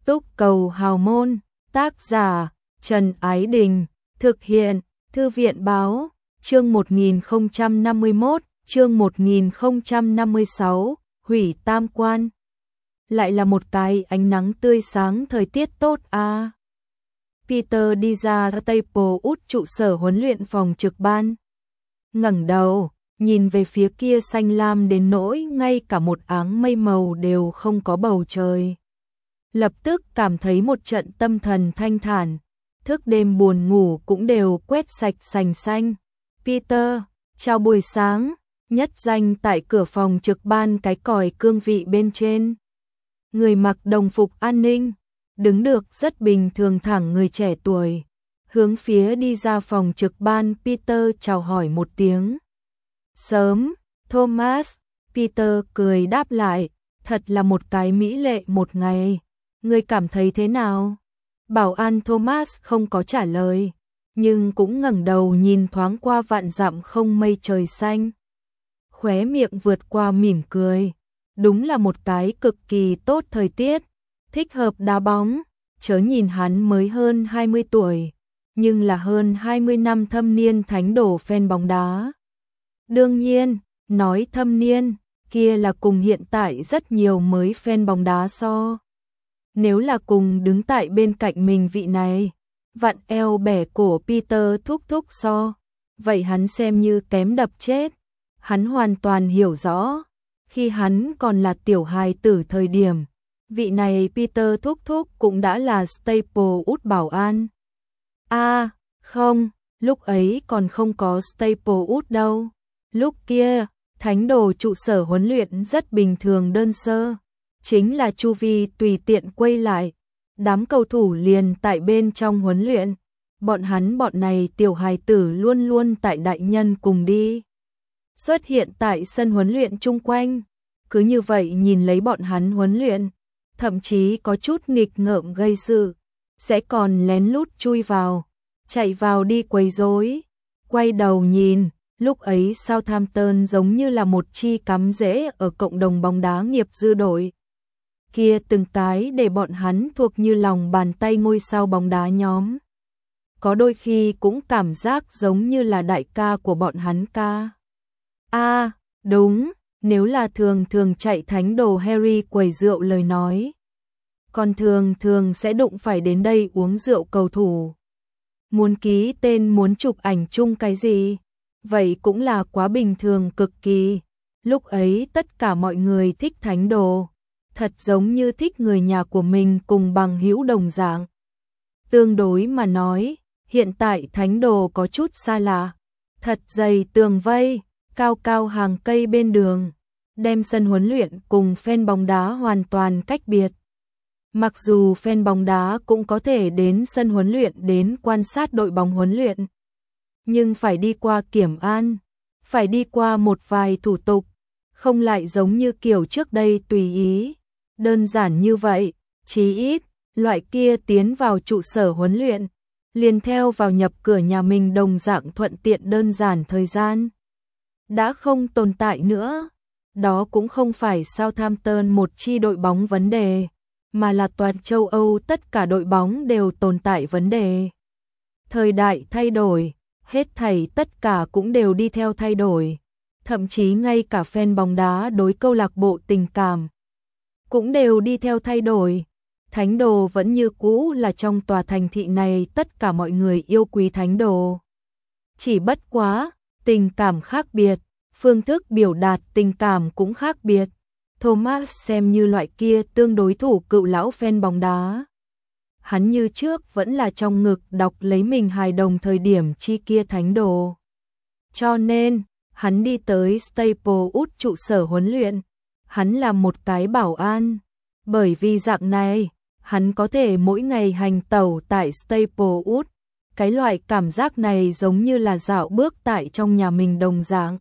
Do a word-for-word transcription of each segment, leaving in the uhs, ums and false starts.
Túc Cầu Hào Môn, tác giả Trần Ái Đình, thực hiện Thư viện Báo, chương một nghìn không trăm năm mươi mốt, chương một nghìn không trăm năm mươi sáu, hủy tam quan. Lại là một cái ánh nắng tươi sáng, thời tiết tốt à. Peter đi ra Staplewood trụ sở huấn luyện phòng trực ban. Ngẩng đầu, nhìn về phía kia xanh lam đến nỗi ngay cả một áng mây màu đều không có bầu trời. Lập tức cảm thấy một trận tâm thần thanh thản, thức đêm buồn ngủ cũng đều quét sạch sành xanh. Peter, chào buổi sáng, nhất danh tại cửa phòng trực ban cái còi cương vị bên trên. Người mặc đồng phục an ninh, đứng được rất bình thường thẳng người trẻ tuổi, hướng phía đi ra phòng trực ban Peter chào hỏi một tiếng. Sớm, Thomas, Peter cười đáp lại, thật là một cái mỹ lệ một ngày. Ngươi cảm thấy thế nào? Bảo an Thomas không có trả lời, nhưng cũng ngẩng đầu nhìn thoáng qua vạn dặm không mây trời xanh. Khóe miệng vượt qua mỉm cười. Đúng là một cái cực kỳ tốt thời tiết, thích hợp đá bóng, chớ nhìn hắn mới hơn hai mươi tuổi, nhưng là hơn hai mươi năm thâm niên thánh đồ fan bóng đá. Đương nhiên, nói thâm niên, kia là cùng hiện tại rất nhiều mới fan bóng đá so. Nếu là cùng đứng tại bên cạnh mình vị này, vặn eo bẻ cổ Peter thúc thúc so, vậy hắn xem như kém đập chết. Hắn hoàn toàn hiểu rõ, khi hắn còn là tiểu hài tử thời điểm, vị này Peter thúc thúc cũng đã là Staplewood bảo an. A, à, không, lúc ấy còn không có Staplewood đâu. Lúc kia, thánh đồ trụ sở huấn luyện rất bình thường đơn sơ, chính là chu vi tùy tiện quay lại, đám cầu thủ liền tại bên trong huấn luyện, bọn hắn bọn này tiểu hài tử luôn luôn tại đại nhân cùng đi. Xuất hiện tại sân huấn luyện chung quanh, cứ như vậy nhìn lấy bọn hắn huấn luyện, thậm chí có chút nghịch ngợm gây sự, sẽ còn lén lút chui vào, chạy vào đi quấy rối. Quay đầu nhìn, lúc ấy Southampton giống như là một chi cắm rễ ở cộng đồng bóng đá nghiệp dư đội. Kia từng cái để bọn hắn thuộc như lòng bàn tay ngôi sao bóng đá nhóm. Có đôi khi cũng cảm giác giống như là đại ca của bọn hắn ca. A, à, đúng, nếu là thường thường chạy thánh đồ Harry quầy rượu lời nói. Còn thường thường sẽ đụng phải đến đây uống rượu cầu thủ. Muốn ký tên, muốn chụp ảnh chung cái gì, vậy cũng là quá bình thường cực kỳ. Lúc ấy tất cả mọi người thích thánh đồ, thật giống như thích người nhà của mình cùng bằng hữu đồng dạng. Tương đối mà nói, hiện tại thánh đồ có chút xa lạ, thật dày tường vây, cao cao hàng cây bên đường, đem sân huấn luyện cùng fan bóng đá hoàn toàn cách biệt. Mặc dù fan bóng đá cũng có thể đến sân huấn luyện đến quan sát đội bóng huấn luyện, nhưng phải đi qua kiểm an, phải đi qua một vài thủ tục, không lại giống như kiểu trước đây tùy ý, đơn giản như vậy. Chí ít, loại kia tiến vào trụ sở huấn luyện, liền theo vào nhập cửa nhà mình đồng dạng thuận tiện đơn giản thời gian đã không tồn tại nữa. Đó cũng không phải Southampton một chi đội bóng vấn đề, mà là toàn châu Âu tất cả đội bóng đều tồn tại vấn đề. Thời đại thay đổi, hết thảy tất cả cũng đều đi theo thay đổi, thậm chí ngay cả fan bóng đá đối câu lạc bộ tình cảm cũng đều đi theo thay đổi. Thánh đồ vẫn như cũ là trong tòa thành thị này tất cả mọi người yêu quý thánh đồ. Chỉ bất quá, tình cảm khác biệt, phương thức biểu đạt tình cảm cũng khác biệt. Thomas xem như loại kia tương đối thủ cựu lão fan bóng đá. Hắn như trước vẫn là trong ngực đọc lấy mình hài đồng thời điểm chi kia thánh đồ. Cho nên, hắn đi tới Staplewood trụ sở huấn luyện, hắn là một cái bảo an. Bởi vì dạng này, hắn có thể mỗi ngày hành tẩu tại Staplewood. Cái loại cảm giác này giống như là dạo bước tại trong nhà mình đồng dạng.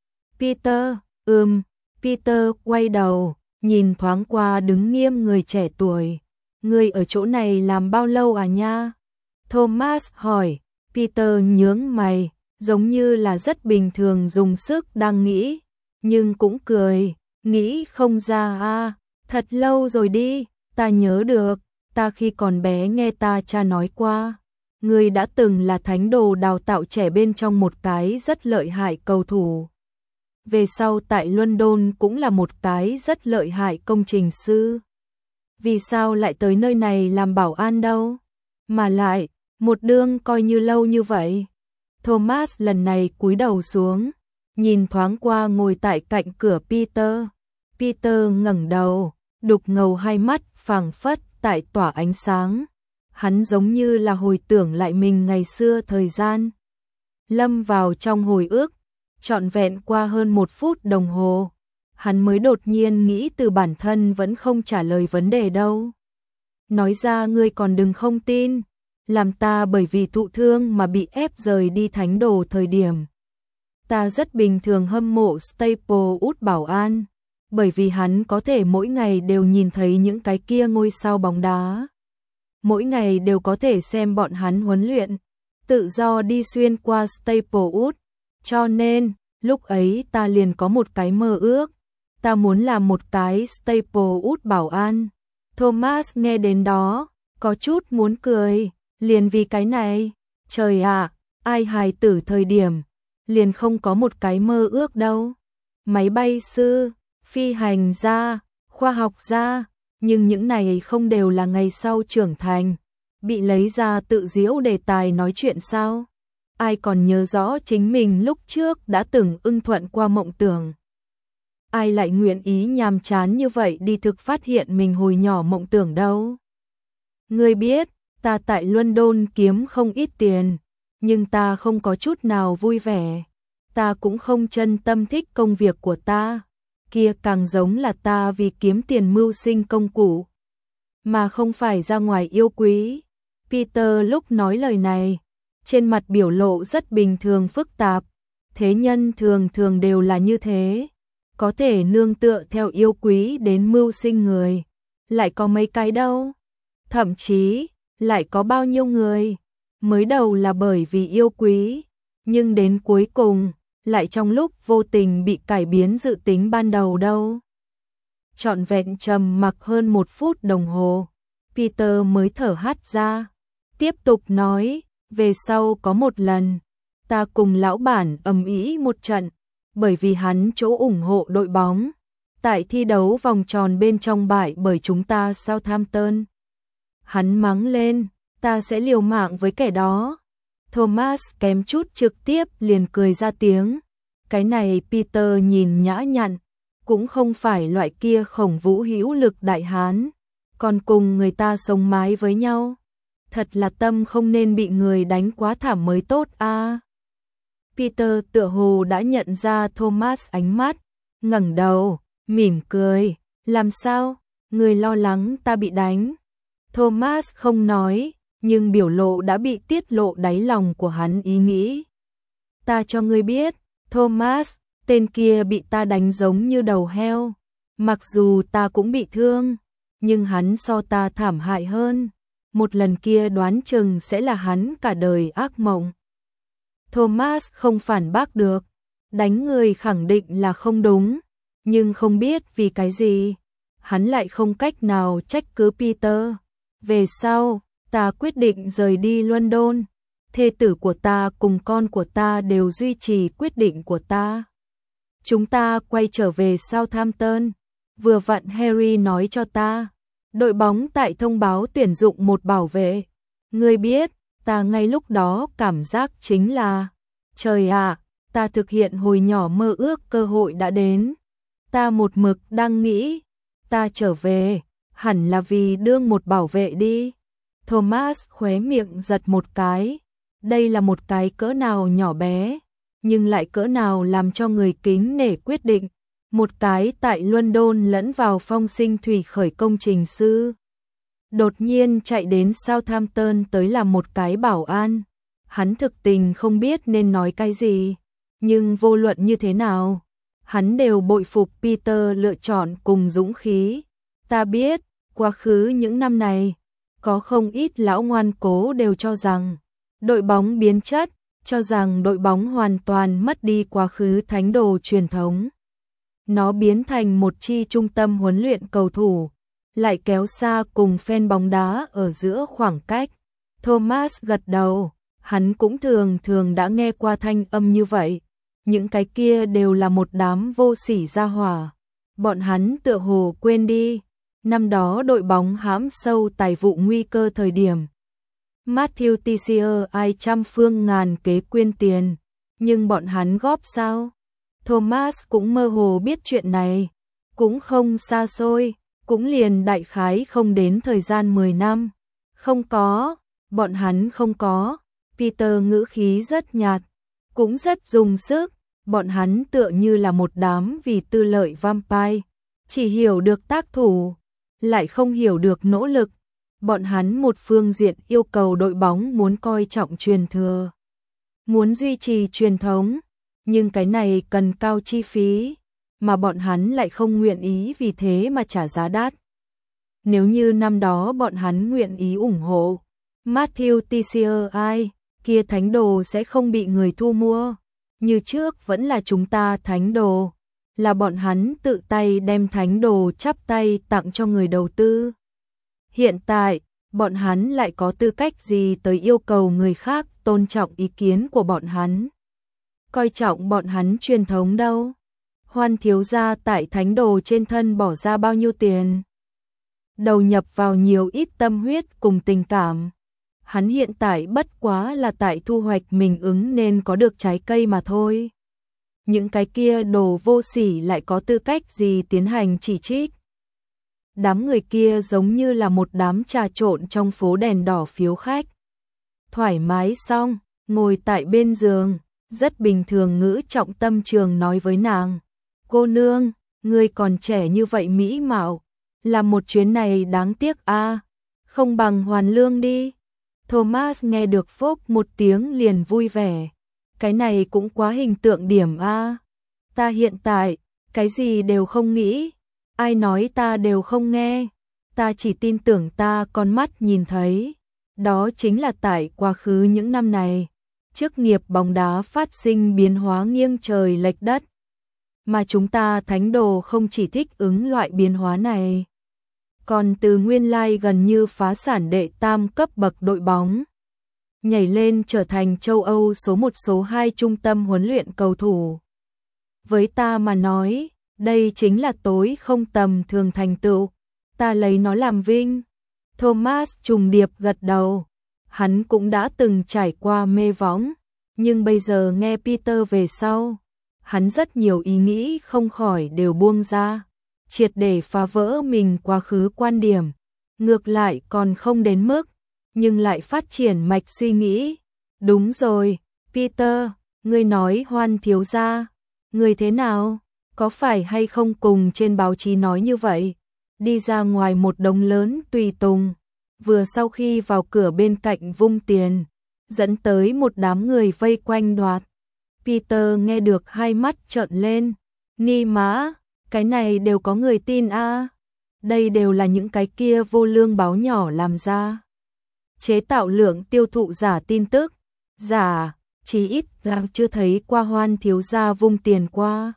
Peter, ừm, Peter quay đầu, nhìn thoáng qua đứng nghiêm người trẻ tuổi. Người ở chỗ này làm bao lâu à nha? Thomas hỏi. Peter nhướng mày, giống như là rất bình thường dùng sức đang nghĩ, nhưng cũng cười, nghĩ không ra à, thật lâu rồi đi, ta nhớ được, ta khi còn bé nghe ta cha nói qua, ngươi đã từng là thánh đồ đào tạo trẻ bên trong một cái rất lợi hại cầu thủ. Về sau tại London cũng là một cái rất lợi hại công trình sư. Vì sao lại tới nơi này làm bảo an đâu? Mà lại, một đương coi như lâu như vậy. Thomas lần này cúi đầu xuống, nhìn thoáng qua ngồi tại cạnh cửa Peter. Peter ngẩng đầu, đục ngầu hai mắt phảng phất tại tỏa ánh sáng. Hắn giống như là hồi tưởng lại mình ngày xưa thời gian. Lâm vào trong hồi ức, trọn vẹn qua hơn một phút đồng hồ. Hắn mới đột nhiên nghĩ từ bản thân vẫn không trả lời vấn đề đâu. Nói ra ngươi còn đừng không tin, làm ta bởi vì thụ thương mà bị ép rời đi thánh đồ thời điểm. Ta rất bình thường hâm mộ Staplewood bảo an, bởi vì hắn có thể mỗi ngày đều nhìn thấy những cái kia ngôi sao bóng đá. Mỗi ngày đều có thể xem bọn hắn huấn luyện, tự do đi xuyên qua Staplewood. Cho nên, lúc ấy ta liền có một cái mơ ước, ta muốn làm một cái Staplewood bảo an. Thomas nghe đến đó, có chút muốn cười, liền vì cái này. Trời ạ, ai hài tử thời điểm, liền không có một cái mơ ước đâu. Máy bay sư, phi hành gia, khoa học gia, nhưng những này không đều là ngày sau trưởng thành, bị lấy ra tự giễu đề tài nói chuyện sao? Ai còn nhớ rõ chính mình lúc trước đã từng ưng thuận qua mộng tưởng? Ai lại nguyện ý nhàm chán như vậy đi thực phát hiện mình hồi nhỏ mộng tưởng đâu? Ngươi biết, ta tại London kiếm không ít tiền, nhưng ta không có chút nào vui vẻ. Ta cũng không chân tâm thích công việc của ta, kia càng giống là ta vì kiếm tiền mưu sinh công cụ, mà không phải ra ngoài yêu quý. Peter lúc nói lời này, trên mặt biểu lộ rất bình thường phức tạp, thế nhân thường thường đều là như thế, có thể nương tựa theo yêu quý đến mưu sinh người, lại có mấy cái đâu, thậm chí, lại có bao nhiêu người, mới đầu là bởi vì yêu quý, nhưng đến cuối cùng, lại trong lúc vô tình bị cải biến dự tính ban đầu đâu. Trọn vẹn trầm mặc hơn một phút đồng hồ, Peter mới thở hắt ra, tiếp tục nói, về sau có một lần, ta cùng lão bản ầm ĩ một trận, bởi vì hắn chỗ ủng hộ đội bóng, tại thi đấu vòng tròn bên trong bại bởi chúng ta Southampton. Hắn mắng lên, ta sẽ liều mạng với kẻ đó. Thomas kém chút trực tiếp liền cười ra tiếng. Cái này Peter nhìn nhã nhặn, cũng không phải loại kia khổng vũ hữu lực đại hán, còn cùng người ta sống mái với nhau. Thật là tâm không nên bị người đánh quá thảm mới tốt a. À. Peter tựa hồ đã nhận ra Thomas ánh mắt, ngẩng đầu, mỉm cười, làm sao, người lo lắng ta bị đánh. Thomas không nói, nhưng biểu lộ đã bị tiết lộ đáy lòng của hắn ý nghĩ. Ta cho ngươi biết, Thomas, tên kia bị ta đánh giống như đầu heo, mặc dù ta cũng bị thương, nhưng hắn so ta thảm hại hơn. Một lần kia đoán chừng sẽ là hắn cả đời ác mộng. Thomas không phản bác được, đánh người khẳng định là không đúng, nhưng không biết vì cái gì, hắn lại không cách nào trách cứ Peter. Về sau, ta quyết định rời đi London, thê tử của ta cùng con của ta đều duy trì quyết định của ta. Chúng ta quay trở về Southampton, vừa vặn Harry nói cho ta, đội bóng tại thông báo tuyển dụng một bảo vệ. Ngươi biết, ta ngay lúc đó cảm giác chính là, trời ạ, ta thực hiện hồi nhỏ mơ ước cơ hội đã đến. Ta một mực đang nghĩ, ta trở về, hẳn là vì đương một bảo vệ đi. Thomas khóe miệng giật một cái, đây là một cái cỡ nào nhỏ bé, nhưng lại cỡ nào làm cho người kính nể quyết định. Một cái tại London lẫn vào phong sinh thủy khởi công trình sư, đột nhiên chạy đến Southampton tới làm một cái bảo an. Hắn thực tình không biết nên nói cái gì, nhưng vô luận như thế nào, hắn đều bội phục Peter lựa chọn cùng dũng khí. Ta biết, quá khứ những năm này, có không ít lão ngoan cố đều cho rằng đội bóng biến chất, cho rằng đội bóng hoàn toàn mất đi quá khứ thánh đồ truyền thống. Nó biến thành một chi trung tâm huấn luyện cầu thủ, lại kéo xa cùng fan bóng đá ở giữa khoảng cách. Thomas gật đầu, hắn cũng thường thường đã nghe qua thanh âm như vậy. Những cái kia đều là một đám vô sỉ gia hỏa. Bọn hắn tựa hồ quên đi. Năm đó đội bóng hãm sâu tài vụ nguy cơ thời điểm. Matthew Teixeira ai trăm phương ngàn kế quyên tiền. Nhưng bọn hắn góp sao? Thomas cũng mơ hồ biết chuyện này. Cũng không xa xôi. Cũng liền đại khái không đến thời gian mười năm. Không có. Bọn hắn không có. Peter ngữ khí rất nhạt. Cũng rất dùng sức. Bọn hắn tựa như là một đám vì tư lợi vampire. Chỉ hiểu được tác thủ. Lại không hiểu được nỗ lực. Bọn hắn một phương diện yêu cầu đội bóng muốn coi trọng truyền thừa. Muốn duy trì truyền thống. Nhưng cái này cần cao chi phí. Mà bọn hắn lại không nguyện ý vì thế mà trả giá đắt. Nếu như năm đó bọn hắn nguyện ý ủng hộ Matthew Teixeira ai, kia thánh đồ sẽ không bị người thu mua. Như trước vẫn là chúng ta thánh đồ. Là bọn hắn tự tay đem thánh đồ chắp tay tặng cho người đầu tư. Hiện tại, bọn hắn lại có tư cách gì tới yêu cầu người khác tôn trọng ý kiến của bọn hắn. Coi trọng bọn hắn truyền thống đâu. Hoan thiếu gia tại thánh đồ trên thân bỏ ra bao nhiêu tiền. Đầu nhập vào nhiều ít tâm huyết cùng tình cảm. Hắn hiện tại bất quá là tại thu hoạch mình ứng nên có được trái cây mà thôi. Những cái kia đồ vô sỉ lại có tư cách gì tiến hành chỉ trích. Đám người kia giống như là một đám trà trộn trong phố đèn đỏ phiếu khách. Thoải mái xong, ngồi tại bên giường, rất bình thường ngữ trọng tâm trường nói với nàng. Cô nương, ngươi còn trẻ như vậy mỹ mạo, làm một chuyến này đáng tiếc a, à, không bằng hoàn lương đi. Thomas nghe được phốc một tiếng liền vui vẻ. Cái này cũng quá hình tượng điểm a. À. Ta hiện tại, cái gì đều không nghĩ. Ai nói ta đều không nghe. Ta chỉ tin tưởng ta con mắt nhìn thấy. Đó chính là tại quá khứ những năm này. Chức nghiệp bóng đá phát sinh biến hóa nghiêng trời lệch đất. Mà chúng ta thánh đồ không chỉ thích ứng loại biến hóa này. Còn từ nguyên lai gần như phá sản đệ tam cấp bậc đội bóng. Nhảy lên trở thành châu Âu số một số hai trung tâm huấn luyện cầu thủ. Với ta mà nói, đây chính là tối không tầm thường thành tựu. Ta lấy nó làm vinh. Thomas trùng điệp gật đầu. Hắn cũng đã từng trải qua mê võng. Nhưng bây giờ nghe Peter về sau. Hắn rất nhiều ý nghĩ không khỏi đều buông ra. Triệt để phá vỡ mình quá khứ quan điểm. Ngược lại còn không đến mức. Nhưng lại phát triển mạch suy nghĩ. Đúng rồi, Peter, ngươi nói Hoan thiếu gia. Ngươi thế nào? Có phải hay không cùng trên báo chí nói như vậy? Đi ra ngoài một đống lớn tùy tùng. Vừa sau khi vào cửa bên cạnh vung tiền. Dẫn tới một đám người vây quanh đoạt. Peter nghe được hai mắt trợn lên. Ni má, cái này đều có người tin a. À. Đây đều là những cái kia vô lương báo nhỏ làm ra. Chế tạo lượng tiêu thụ giả tin tức. Giả, chí ít là chưa thấy qua Hoan thiếu gia vung tiền qua.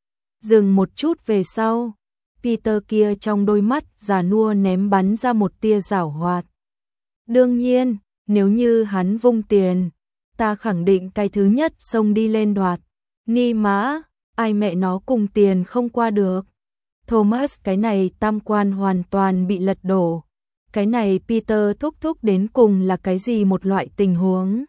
Dừng một chút về sau. Peter kia trong đôi mắt già nua ném bắn ra một tia giảo hoạt. Đương nhiên, nếu như hắn vung tiền, ta khẳng định cái thứ nhất xông đi lên đoạt. Ni má, ai mẹ nó cùng tiền không qua được. Thomas cái này tam quan hoàn toàn bị lật đổ. Cái này Peter thúc thúc đến cùng là cái gì một loại tình huống.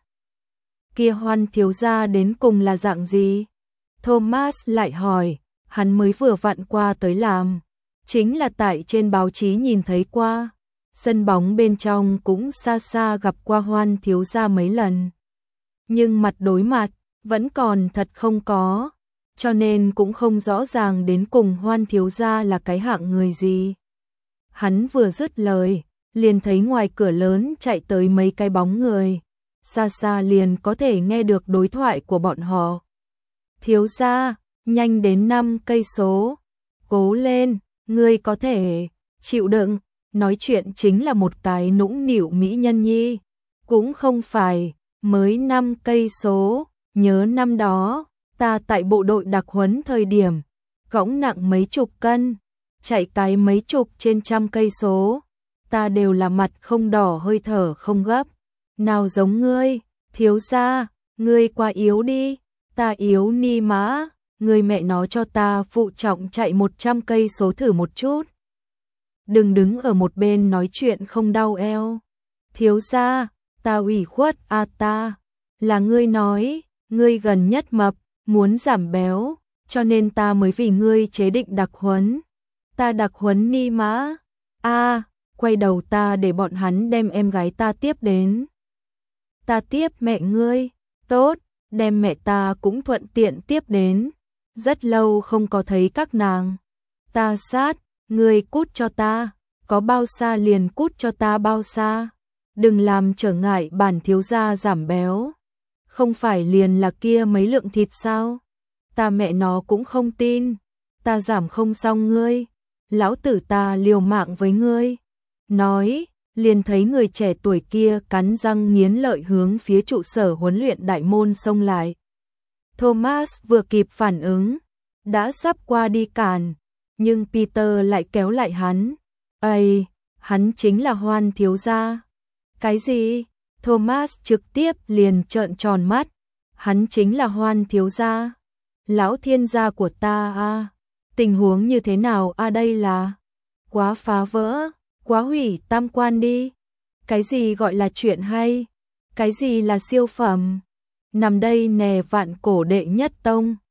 Kia Hoan thiếu gia đến cùng là dạng gì? Thomas lại hỏi, hắn mới vừa vặn qua tới làm. Chính là tại trên báo chí nhìn thấy qua. Sân bóng bên trong cũng xa xa gặp qua Hoan thiếu gia mấy lần. Nhưng mặt đối mặt, vẫn còn thật không có. Cho nên cũng không rõ ràng đến cùng Hoan thiếu gia là cái hạng người gì. Hắn vừa dứt lời, liền thấy ngoài cửa lớn chạy tới mấy cái bóng người. Xa xa liền có thể nghe được đối thoại của bọn họ. Thiếu gia, nhanh đến năm cây số. Cố lên, ngươi có thể chịu đựng. Nói chuyện chính là một cái nũng nịu mỹ nhân nhi. Cũng không phải, mới năm cây số. Nhớ năm đó, ta tại bộ đội đặc huấn thời điểm, cõng nặng mấy chục cân. chạy cái mấy chục trên trăm cây số, ta đều là mặt không đỏ hơi thở không gấp. Nào giống ngươi, thiếu gia, ngươi quá yếu đi, ta yếu ni má, ngươi mẹ nó cho ta phụ trọng chạy một trăm cây số thử một chút. Đừng đứng ở một bên nói chuyện không đau eo. Thiếu gia, ta ủy khuất a ta, là ngươi nói, ngươi gần nhất mập, muốn giảm béo, cho nên ta mới vì ngươi chế định đặc huấn. Ta đặc huấn ni má, a, quay đầu ta để bọn hắn đem em gái ta tiếp đến. Ta tiếp mẹ ngươi, tốt, đem mẹ ta cũng thuận tiện tiếp đến. Rất lâu không có thấy các nàng. Ta sát, ngươi cút cho ta, có bao xa liền cút cho ta bao xa. Đừng làm trở ngại bản thiếu gia giảm béo. Không phải liền là kia mấy lượng thịt sao? Ta mẹ nó cũng không tin. Ta giảm không xong ngươi. Lão tử ta liều mạng với ngươi. Nói, liền thấy người trẻ tuổi kia cắn răng nghiến lợi hướng phía trụ sở huấn luyện đại môn xông lại. Thomas vừa kịp phản ứng, đã sắp qua đi cản, nhưng Peter lại kéo lại hắn. Ây, hắn chính là Hoan thiếu gia. Cái gì? Thomas trực tiếp liền trợn tròn mắt. Hắn chính là Hoan thiếu gia. Lão thiên gia của ta a. Tình huống như thế nào a, đây là quá phá vỡ, quá hủy tam quan đi. Cái gì gọi là chuyện hay? Cái gì là siêu phẩm? Nằm đây nè vạn cổ đệ nhất tông.